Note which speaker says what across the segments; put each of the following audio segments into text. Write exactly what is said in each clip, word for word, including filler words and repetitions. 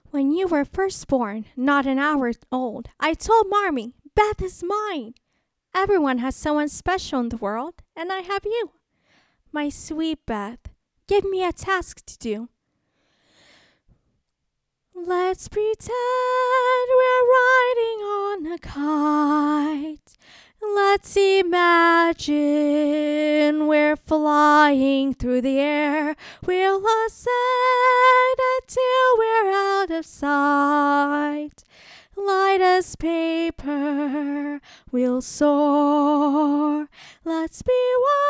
Speaker 1: When you were first born, not an hour old, I told Marmee, Beth is mine. Everyone has someone special in the world, and I have you. My sweet Beth, give me a task to do. Let's pretend we're riding on a kite. Let's imagine we're flying through the air. We'll ascend until we're out of sight. Light as paper, we'll soar. Let's be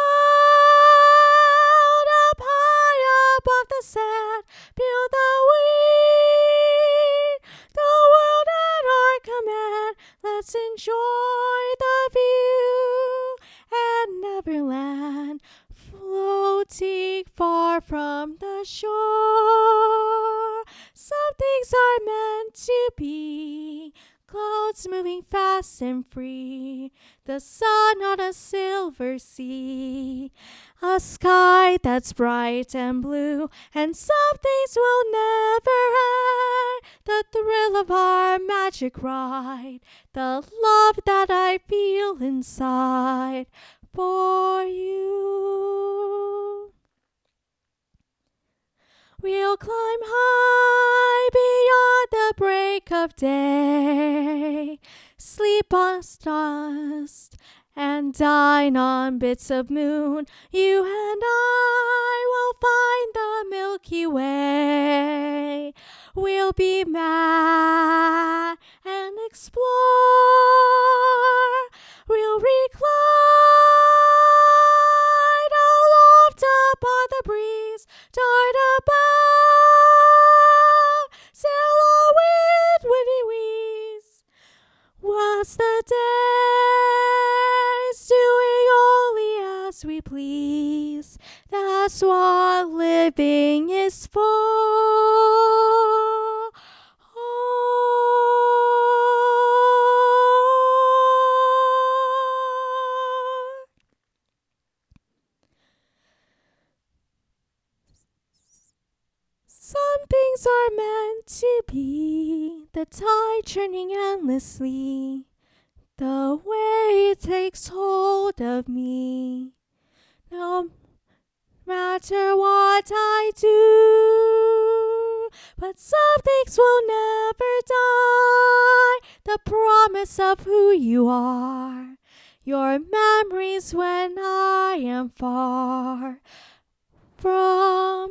Speaker 1: wild up high above the sand. Feel the wind, the world at our command. Let's enjoy the view at Neverland, floating far from the shore. Some things are meant to be, clouds moving fast and free, the sun on a silver sea, a sky that's bright and blue, and some things will never end. The thrill of our magic ride, the love that I feel inside for you. We'll climb high beyond the break of day, sleep on stardust and dine on bits of moon. You and I will find the Milky Way. We'll be mad and explore. We'll recline aloft upon the breeze, dart about, sail on with witty wheeze. What's the days doing only as we please? That's what living is for. Some things are meant to be, the tide churning endlessly, the way it takes hold of me. No matter what I do, but some things will never die. The promise of who you are, your memories when I am far from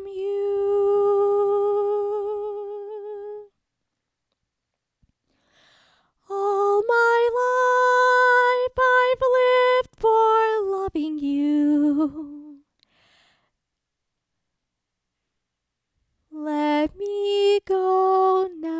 Speaker 1: you. All my life I've lived for loving you. Let me go now.